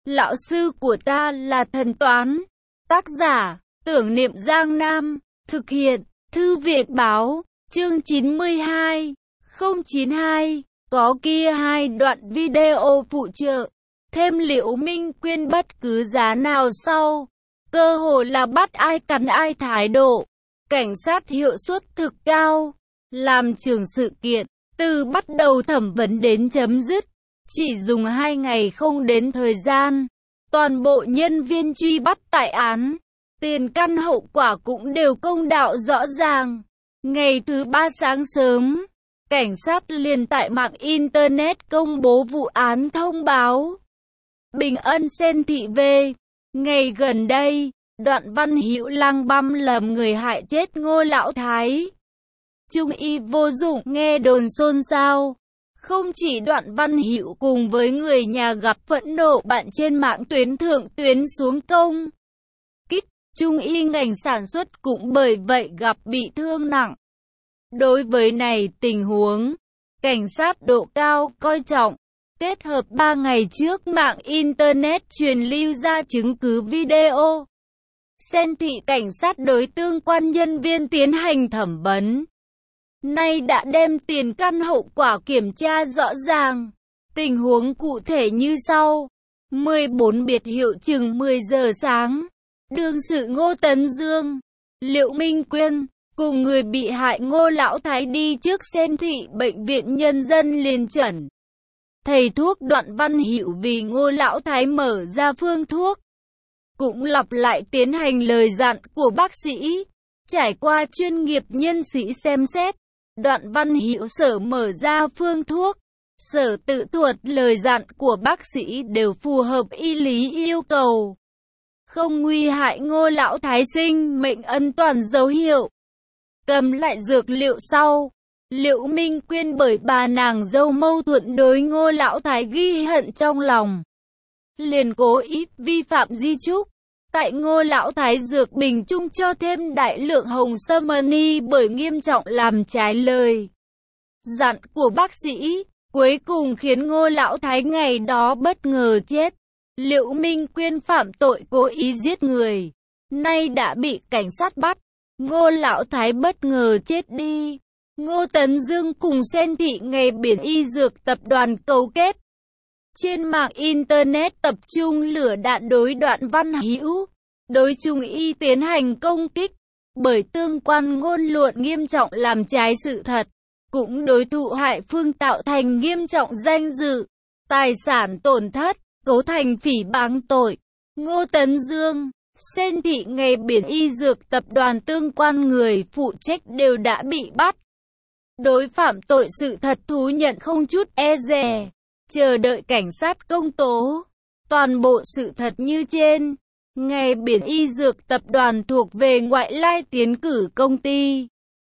Lão sư của ta là thần toán. Tác giả, Tưởng Niệm Giang Nam. Thực hiện, Thư viện báo, chương 92, 092. Có kia hai đoạn video phụ trợ. Thêm Liễu Minh Quyên bất cứ giá nào sau. Cơ hội là bắt ai cắn ai thái độ. Cảnh sát hiệu suất thực cao. Làm trưởng sự kiện, từ bắt đầu thẩm vấn đến chấm dứt. Chỉ dùng 2 ngày không đến thời gian. Toàn bộ nhân viên truy bắt tại án. Tiền căn hậu quả cũng đều công đạo rõ ràng. Ngày thứ 3 sáng sớm, cảnh sát liền tại mạng Internet công bố vụ án thông báo. Bình Ân Sen Thị về. Ngày gần đây, Đoạn Văn Hữu lang băm lầm người hại chết Ngô Lão Thái. Trung y vô dụng, nghe đồn xôn xao. Không chỉ Đoạn Văn Hữu cùng với người nhà gặp phẫn nộ bạn trên mạng tuyến thượng tuyến xuống công kích, Trung y ngành sản xuất cũng bởi vậy gặp bị thương nặng. Đối với này tình huống, cảnh sát độ cao coi trọng, kết hợp 3 ngày trước mạng Internet truyền lưu ra chứng cứ video. Sen Thị cảnh sát đối tương quan nhân viên tiến hành thẩm vấn. Nay đã đem tiền căn hậu quả kiểm tra rõ ràng. Tình huống cụ thể như sau. 14 biệt hiệu chừng 10 giờ sáng. Đương sự Ngô Tấn Dương, Liễu Minh Quyên, cùng người bị hại Ngô Lão Thái đi trước Sen Thị Bệnh viện Nhân dân liền chẩn. Thầy thuốc Đoạn Văn Hữu vì Ngô Lão Thái mở ra phương thuốc. Cũng lặp lại tiến hành lời dặn của bác sĩ. Trải qua chuyên nghiệp nhân sĩ xem xét. Đoạn Văn Hữu sở mở ra phương thuốc, sở tự thuật lời dặn của bác sĩ đều phù hợp y lý yêu cầu. Không nguy hại Ngô Lão Thái sinh mệnh an toàn dấu hiệu. Cầm lại dược liệu sau, Liễu Minh Quyên bởi bà nàng dâu mâu thuẫn đối Ngô Lão Thái ghi hận trong lòng. Liền cố ý vi phạm di chúc. Tại Ngô Lão Thái dược bình chung cho thêm đại lượng hồng sâm ni bởi nghiêm trọng làm trái lời dặn của bác sĩ, cuối cùng khiến Ngô Lão Thái ngày đó bất ngờ chết. Liễu Minh Quyên phạm tội cố ý giết người, nay đã bị cảnh sát bắt. Ngô Lão Thái bất ngờ chết đi. Ngô Tấn Dương cùng Sen Thị ngày biển y dược tập đoàn cấu kết. Trên mạng Internet tập trung lửa đạn đối Đoạn Văn Hữu, đối Trung y tiến hành công kích, bởi tương quan ngôn luận nghiêm trọng làm trái sự thật, cũng đối thụ hại phương tạo thành nghiêm trọng danh dự, tài sản tổn thất, cấu thành phỉ báng tội. Ngô Tấn Dương, Sen Thị ngày biển y dược tập đoàn tương quan người phụ trách đều đã bị bắt. Đối phạm tội sự thật thú nhận không chút e dè. Chờ đợi cảnh sát công tố. Toàn bộ sự thật như trên. Ngày biển y dược tập đoàn thuộc về ngoại lai tiến cử công ty.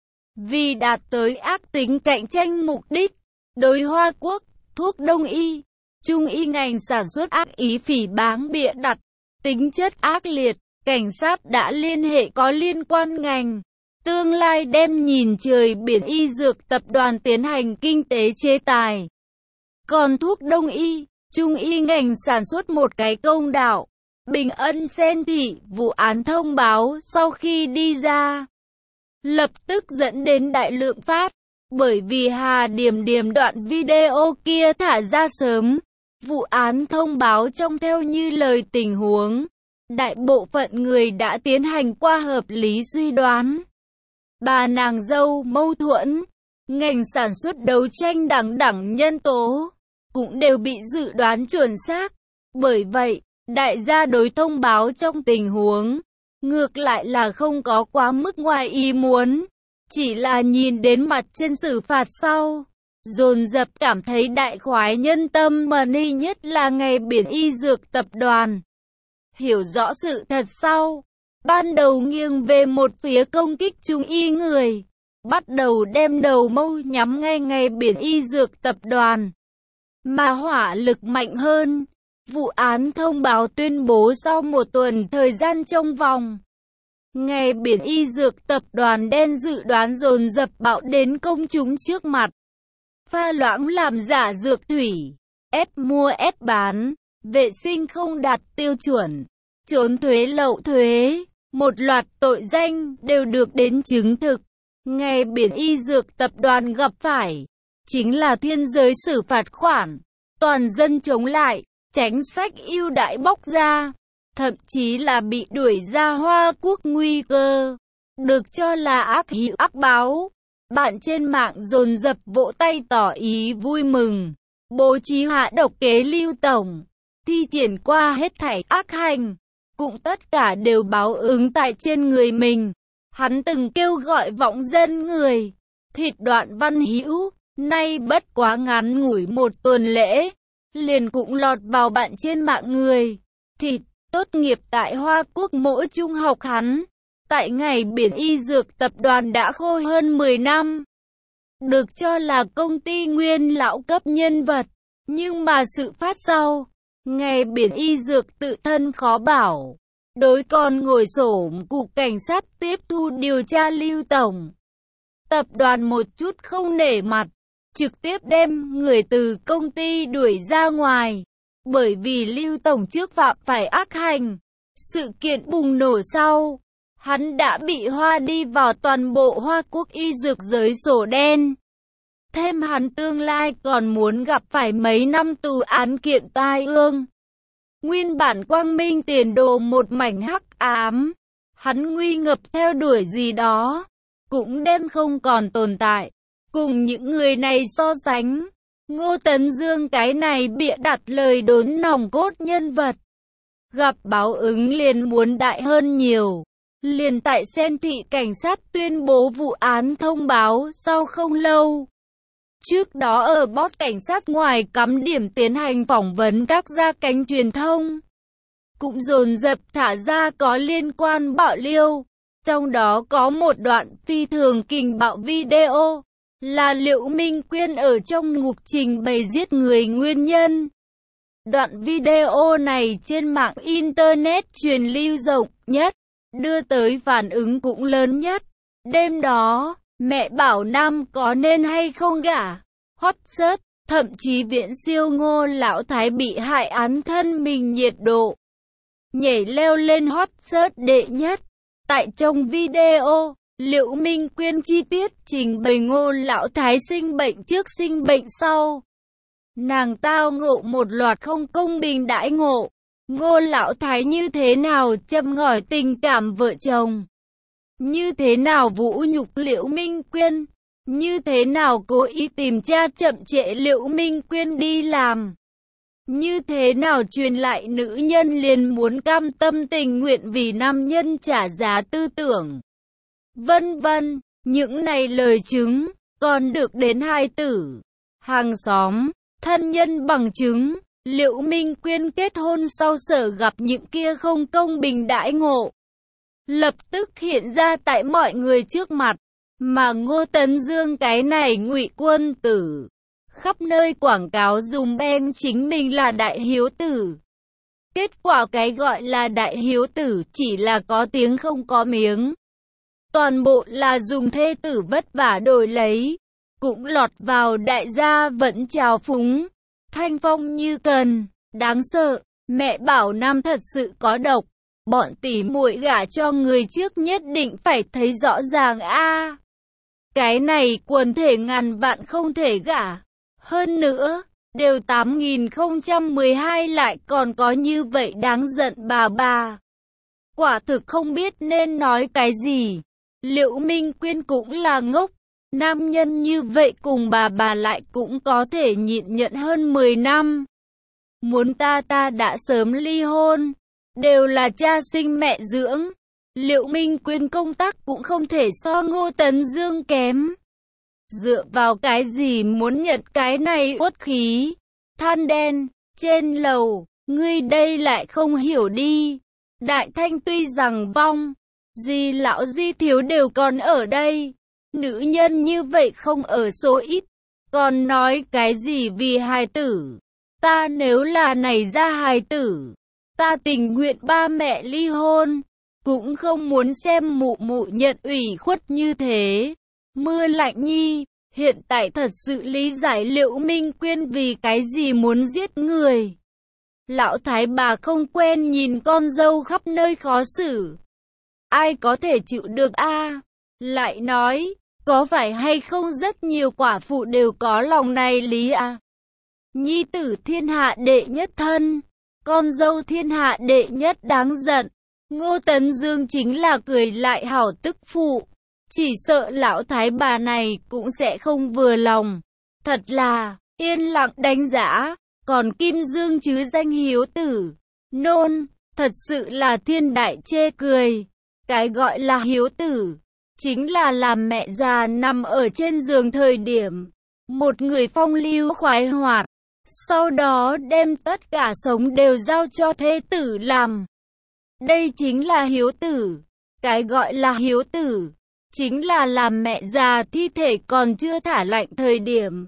Vì đạt tới ác tính cạnh tranh mục đích. Đối Hoa Quốc, thuốc đông y, Trung y ngành sản xuất ác ý phỉ báng bịa đặt. Tính chất ác liệt, cảnh sát đã liên hệ có liên quan ngành. Tương lai đem nhìn trời biển y dược tập đoàn tiến hành kinh tế chế tài. Còn thuốc đông y, Trung y ngành sản xuất một cái công đạo. Bình Ân Sen Thị, vụ án thông báo sau khi đi ra, lập tức dẫn đến đại lượng phát. Bởi vì Hà Điểm Điểm đoạn video kia thả ra sớm, vụ án thông báo trông theo như lời tình huống. Đại bộ phận người đã tiến hành qua hợp lý suy đoán. Bà nàng dâu mâu thuẫn, ngành sản xuất đấu tranh đẳng nhân tố, cũng đều bị dự đoán chuẩn xác. Bởi vậy, đại gia đối thông báo trong tình huống, ngược lại là không có quá mức ngoài ý muốn. Chỉ là nhìn đến mặt trên xử phạt sau, dồn dập cảm thấy đại khoái nhân tâm mà ni nhất là ngày biển y dược tập đoàn. Hiểu rõ sự thật sau, ban đầu nghiêng về một phía công kích Trung y người, bắt đầu đem đầu mâu nhắm ngay ngày biển y dược tập đoàn. Mà hỏa lực mạnh hơn, vụ án thông báo tuyên bố sau một tuần thời gian trong vòng. Ngày biển y dược tập đoàn đen dự đoán dồn dập bạo đến công chúng trước mặt. Pha loãng làm giả dược thủy, ép mua ép bán, vệ sinh không đạt tiêu chuẩn, trốn thuế lậu thuế, một loạt tội danh đều được đến chứng thực. Ngày Biển Y Dược Tập đoàn gặp phải chính là thiên giới xử phạt khoản, toàn dân chống lại, chính sách ưu đãi bóc ra, thậm chí là bị đuổi ra Hoa Quốc nguy cơ, được cho là ác hữu ác báo. Bạn trên mạng dồn dập vỗ tay tỏ ý vui mừng, bố trí hạ độc kế Lưu Tổng, thi triển qua hết thảy ác hành, cũng tất cả đều báo ứng tại trên người mình. Hắn từng kêu gọi vọng dân người, thịt Đoạn Văn Hữu, nay bất quá ngắn ngủi một tuần lễ, liền cũng lọt vào bạn trên mạng người. Thịt, tốt nghiệp tại Hoa Quốc Mỗ Trung học hắn, tại Ngày Biển Y Dược Tập đoàn đã khô hơn 10 năm. Được cho là công ty nguyên lão cấp nhân vật, nhưng mà sự phát sau, Ngày Biển Y Dược tự thân khó bảo. Đối con ngồi xổm cục cảnh sát tiếp thu điều tra Lưu Tổng. Tập đoàn một chút không nể mặt, trực tiếp đem người từ công ty đuổi ra ngoài. Bởi vì Lưu Tổng trước phạm phải ác hành, sự kiện bùng nổ sau, hắn đã bị hoa đi vào toàn bộ Hoa Quốc y dược giới sổ đen. Thêm hắn tương lai còn muốn gặp phải mấy năm tù án kiện tai ương. Nguyên bản quang minh tiền đồ một mảnh hắc ám, hắn nguy ngập theo đuổi gì đó, cũng đem không còn tồn tại. Cùng những người này so sánh, Ngô Tấn Dương cái này bịa đặt lời đồn nòng cốt nhân vật, gặp báo ứng liền muốn đại hơn nhiều. Liền tại Sen thị cảnh sát tuyên bố vụ án thông báo sau không lâu. Trước đó ở boss cảnh sát ngoài cắm điểm tiến hành phỏng vấn các gia cánh truyền thông, cũng dồn dập thả ra có liên quan bạo liêu. Trong đó có một đoạn phi thường kình bạo video, là Liễu Minh Quyên ở trong ngục trình bày giết người nguyên nhân. Đoạn video này trên mạng Internet truyền lưu rộng nhất, đưa tới phản ứng cũng lớn nhất. Đêm đó, mẹ bảo Nam có nên hay không gả, hot search, thậm chí viễn siêu Ngô lão thái bị hại án thân mình nhiệt độ, nhảy leo lên hot search đệ nhất. Tại trong video, Liễu Minh Quyên chi tiết trình bày Ngô lão thái sinh bệnh trước sinh bệnh sau. Nàng tao ngộ một loạt không công bình đãi ngộ. Ngô lão thái như thế nào châm ngòi tình cảm vợ chồng, như thế nào vũ nhục Liễu Minh Quyên, như thế nào cố ý tìm tra chậm trễ Liễu Minh Quyên đi làm, như thế nào truyền lại nữ nhân liền muốn cam tâm tình nguyện vì nam nhân trả giá tư tưởng, vân vân. Những này lời chứng còn được đến hai tử, hàng xóm, thân nhân bằng chứng. Liễu Minh Quyên kết hôn sau sở gặp những kia không công bình đãi ngộ, lập tức hiện ra tại mọi người trước mặt, mà Ngô Tấn Dương cái này ngụy quân tử, khắp nơi quảng cáo dùng beng chính mình là đại hiếu tử. Kết quả cái gọi là đại hiếu tử chỉ là có tiếng không có miếng, toàn bộ là dùng thê tử vất vả đổi lấy, cũng lọt vào đại gia vẫn trào phúng. Thanh phong như cần, đáng sợ, mẹ bảo Nam thật sự có độc, bọn tỉ muội gả cho người trước nhất định phải thấy rõ ràng a. Cái này quần thể ngàn vạn không thể gả. Hơn nữa, đều 8012 lại còn có như vậy đáng giận bà. Quả thực không biết nên nói cái gì. Liễu Minh Quyên cũng là ngốc. Nam nhân như vậy cùng bà lại cũng có thể nhịn nhận hơn 10 năm. Muốn ta đã sớm ly hôn. Đều là cha sinh mẹ dưỡng. Liễu Minh Quyên công tác cũng không thể so Ngô Tấn Dương kém. Dựa vào cái gì muốn nhận cái này uất khí? Than đen, trên lầu, ngươi đây lại không hiểu đi. Đại Thanh tuy rằng vong, Di lão Di thiếu đều còn ở đây. Nữ nhân như vậy không ở số ít, còn nói cái gì vì hài tử. Ta nếu là này ra hài tử, ta tình nguyện ba mẹ ly hôn, cũng không muốn xem mụ nhận ủy khuất như thế. Mưa Lạnh Nhi, hiện tại thật sự lý giải Liễu Minh Quyên vì cái gì muốn giết người. Lão thái bà không quen nhìn con dâu khắp nơi khó xử. Ai có thể chịu được a? Lại nói, có phải hay không rất nhiều quả phụ đều có lòng này lý à? Nhi tử thiên hạ đệ nhất thân, con dâu thiên hạ đệ nhất đáng giận. Ngô Tấn Dương chính là cười lại hảo tức phụ. Chỉ sợ lão thái bà này cũng sẽ không vừa lòng. Thật là, yên lặng đánh giá. Còn Kim Dương chứ danh hiếu tử, nôn, thật sự là thiên đại chê cười. Cái gọi là hiếu tử, chính là làm mẹ già nằm ở trên giường thời điểm. Một người phong lưu khoái hoạt, sau đó đem tất cả sống đều giao cho thế tử làm. Đây chính là hiếu tử. Cái gọi là hiếu tử, chính là làm mẹ già thi thể còn chưa thả lạnh thời điểm.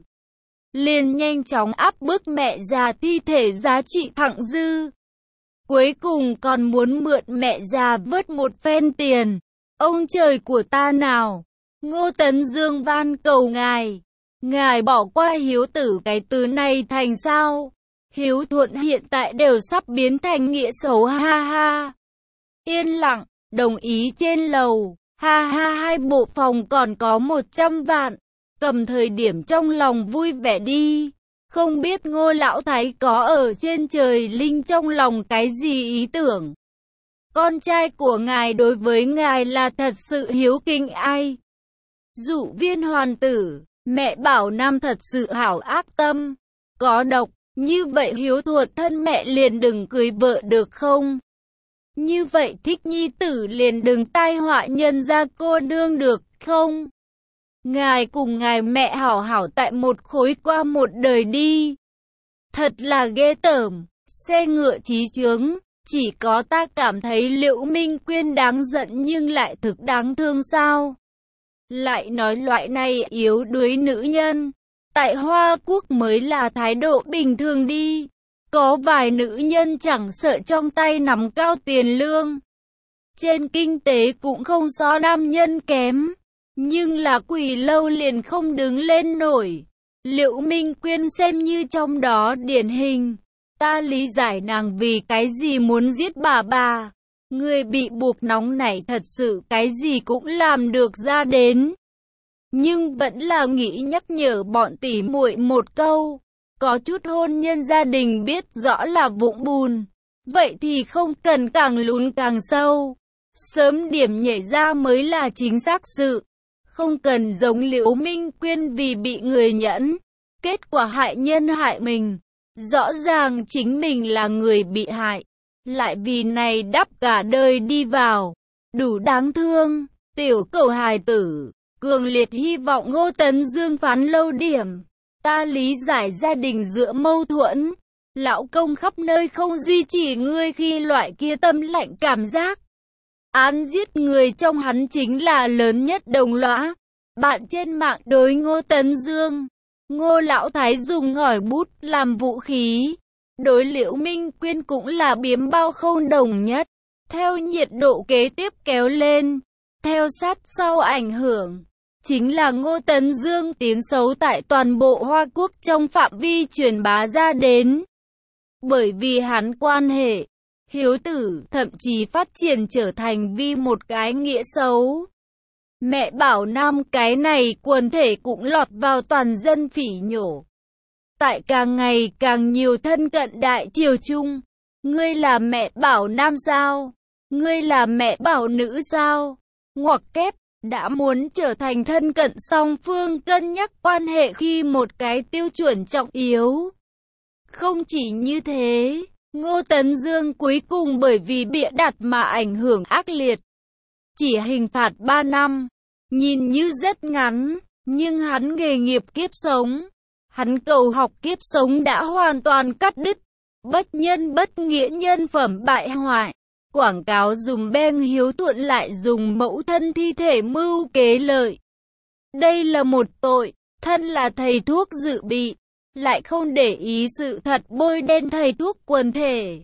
Liền nhanh chóng áp bức mẹ già thi thể giá trị thặng dư. Cuối cùng còn muốn mượn mẹ già vớt một phen tiền. Ông trời của ta nào! Ngô Tấn Dương van cầu ngài. Ngài bỏ qua hiếu tử cái từ này thành sao? Hiếu thuận hiện tại đều sắp biến thành nghĩa xấu ha ha. Yên lặng, đồng ý trên lầu. Ha ha, hai bộ phòng còn có 100 vạn. Cầm thời điểm trong lòng vui vẻ đi. Không biết Ngô lão thái có ở trên trời linh trong lòng cái gì ý tưởng. Con trai của ngài đối với ngài là thật sự hiếu kính ai? Dụ viên hoàn tử, mẹ bảo Nam thật sự hảo ác tâm, có độc, như vậy hiếu thuận thân mẹ liền đừng cưới vợ được không? Như vậy thích nhi tử liền đừng tai họa nhân gia cô nương được không? Ngài cùng ngài mẹ hảo hảo tại một khối qua một đời đi. Thật là ghê tởm, xe ngựa chí chướng, chỉ có ta cảm thấy Liễu Minh Quyên đáng giận nhưng lại thực đáng thương sao? Lại nói loại này yếu đuối nữ nhân, tại Hoa Quốc mới là thái độ bình thường đi. Có vài nữ nhân chẳng sợ trong tay nắm cao tiền lương. Trên kinh tế cũng không so nam nhân kém. Nhưng là quỳ lâu liền không đứng lên nổi. Liễu Minh Quyên xem như trong đó điển hình. Ta lý giải nàng vì cái gì muốn giết bà. Người bị buộc nóng nảy thật sự cái gì cũng làm được ra đến. Nhưng vẫn là nghĩ nhắc nhở bọn tỉ muội một câu. Có chút hôn nhân gia đình biết rõ là vũng bùn. Vậy thì không cần càng lún càng sâu. Sớm điểm nhảy ra mới là chính xác sự. Không cần giống Liễu Minh Quyên vì bị người nhẫn. Kết quả hại nhân hại mình. Rõ ràng chính mình là người bị hại. Lại vì này đắp cả đời đi vào. Đủ đáng thương. Tiểu cầu hài tử. Cường liệt hy vọng Ngô Tấn Dương phán lâu điểm. Ta lý giải gia đình giữa mâu thuẫn. Lão công khắp nơi không duy trì ngươi khi loại kia tâm lạnh cảm giác. Án giết người trong hắn chính là lớn nhất đồng lõa. Bạn trên mạng đối Ngô Tấn Dương. Ngô lão thái dùng ngòi bút làm vũ khí. Đối Liễu Minh Quyên cũng là biếm bao không đồng nhất. Theo nhiệt độ kế tiếp kéo lên. Theo sát sau ảnh hưởng. Chính là Ngô Tấn Dương tiếng xấu tại toàn bộ Hoa Quốc trong phạm vi truyền bá ra đến. Bởi vì hắn quan hệ, hiếu tử thậm chí phát triển trở thành vi một cái nghĩa xấu. Mẹ bảo Nam cái này quần thể cũng lọt vào toàn dân phỉ nhổ. Tại càng ngày càng nhiều thân cận đại triều chung. Ngươi là mẹ bảo Nam sao? Ngươi là mẹ bảo nữ sao? Ngoặc kép. Đã muốn trở thành thân cận song phương cân nhắc quan hệ khi một cái tiêu chuẩn trọng yếu. Không chỉ như thế, Ngô Tấn Dương cuối cùng bởi vì bịa đặt mà ảnh hưởng ác liệt. Chỉ hình phạt 3 năm, nhìn như rất ngắn, nhưng hắn nghề nghiệp kiếp sống. Hắn cầu học kiếp sống đã hoàn toàn cắt đứt. Bất nhân bất nghĩa nhân phẩm bại hoại. Quảng cáo dùng beng hiếu thuận lại dùng mẫu thân thi thể mưu kế lợi. Đây là một tội, thân là thầy thuốc dự bị, lại không để ý sự thật bôi đen thầy thuốc quần thể.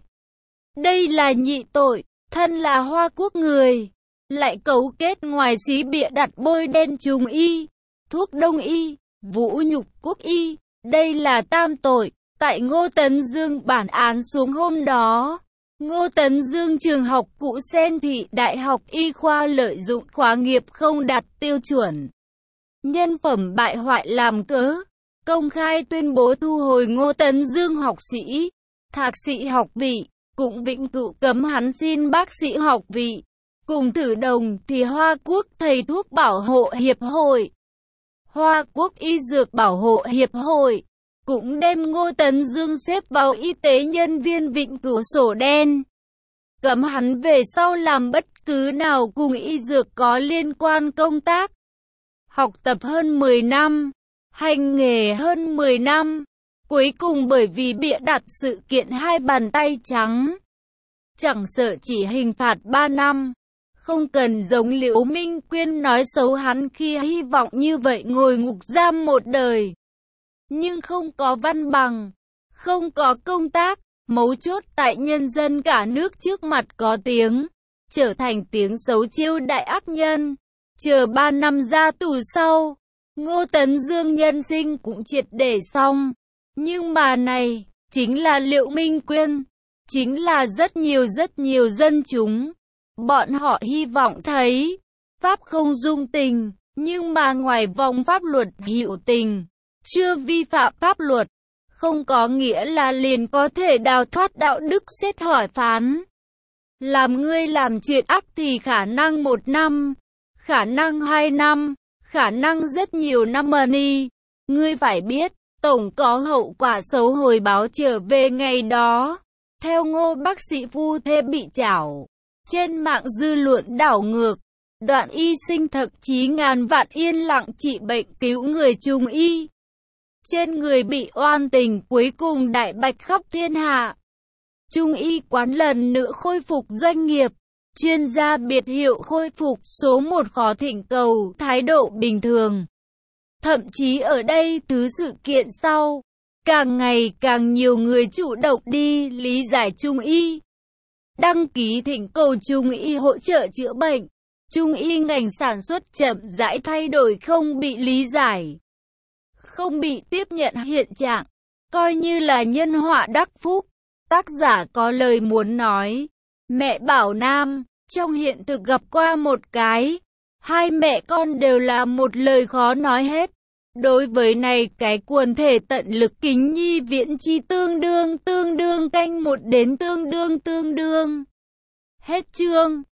Đây là nhị tội, thân là Hoa Quốc người, lại cấu kết ngoài xí bịa đặt bôi đen Trung y, thuốc Đông y, vũ nhục Quốc y. Đây là tam tội, Tại Ngô Tấn Dương bản án xuống hôm đó, Ngô Tấn Dương trường học cũ Sen Thị Đại học Y khoa lợi dụng khóa nghiệp không đạt tiêu chuẩn, nhân phẩm bại hoại làm cớ, công khai tuyên bố thu hồi Ngô Tấn Dương học sĩ, thạc sĩ học vị, cũng vĩnh cửu cấm hắn xin bác sĩ học vị. Cùng thử đồng thì Hoa Quốc Thầy thuốc Bảo hộ Hiệp hội, Hoa Quốc Y dược Bảo hộ Hiệp hội cũng đem Ngô Tấn Dương xếp vào y tế nhân viên vĩnh cửu sổ đen, cấm hắn về sau làm bất cứ nào cùng y dược có liên quan công tác. Học tập hơn 10 năm, hành nghề hơn 10 năm, cuối cùng bởi vì bịa đặt sự kiện hai bàn tay trắng, chẳng sợ chỉ hình phạt 3 năm. Không cần giống Liễu Minh Quyên nói xấu hắn khi hy vọng như vậy ngồi ngục giam một đời. Nhưng không có văn bằng, không có công tác, mấu chốt tại nhân dân cả nước trước mặt có tiếng, trở thành tiếng xấu chiêu đại ác nhân. Chờ 3 năm ra tù sau, Ngô Tấn Dương nhân sinh cũng triệt để xong. Nhưng mà này, chính là Liễu Minh Quyên, chính là rất nhiều dân chúng. Bọn họ hy vọng thấy, Pháp không dung tình, nhưng mà ngoài vòng pháp luật hữu tình, chưa vi phạm pháp luật, không có nghĩa là liền có thể đào thoát đạo đức xét hỏi phán. Làm ngươi làm chuyện ác thì khả năng 1 năm, khả năng 2 năm, khả năng rất nhiều năm mà đi. Ngươi phải biết, tổng có hậu quả xấu hồi báo trở về ngày đó. Theo Ngô bác sĩ phu thê bị chảo. Trên mạng dư luận đảo ngược, Đoạn y sinh thậm chí ngàn vạn yên lặng trị bệnh cứu người Trung y. Trên người bị oan tình cuối cùng đại bạch khắp thiên hạ. Trung y quán lần nữa khôi phục doanh nghiệp. Chuyên gia biệt hiệu khôi phục số 1 khó thỉnh cầu thái độ bình thường. Thậm chí ở đây thứ sự kiện sau, càng ngày càng nhiều người chủ động đi lý giải Trung y. Đăng ký thỉnh cầu Trung y hỗ trợ chữa bệnh. Trung y ngành sản xuất chậm rãi thay đổi không bị lý giải, không bị tiếp nhận hiện trạng, coi như là nhân họa đắc phúc. Tác giả có lời muốn nói. Mẹ Bảo Nam, trong hiện thực gặp qua một cái, hai mẹ con đều là một lời khó nói hết. Đối với này cái quần thể tận lực kính nhi viễn chi tương đương canh một đến tương đương. Hết chương.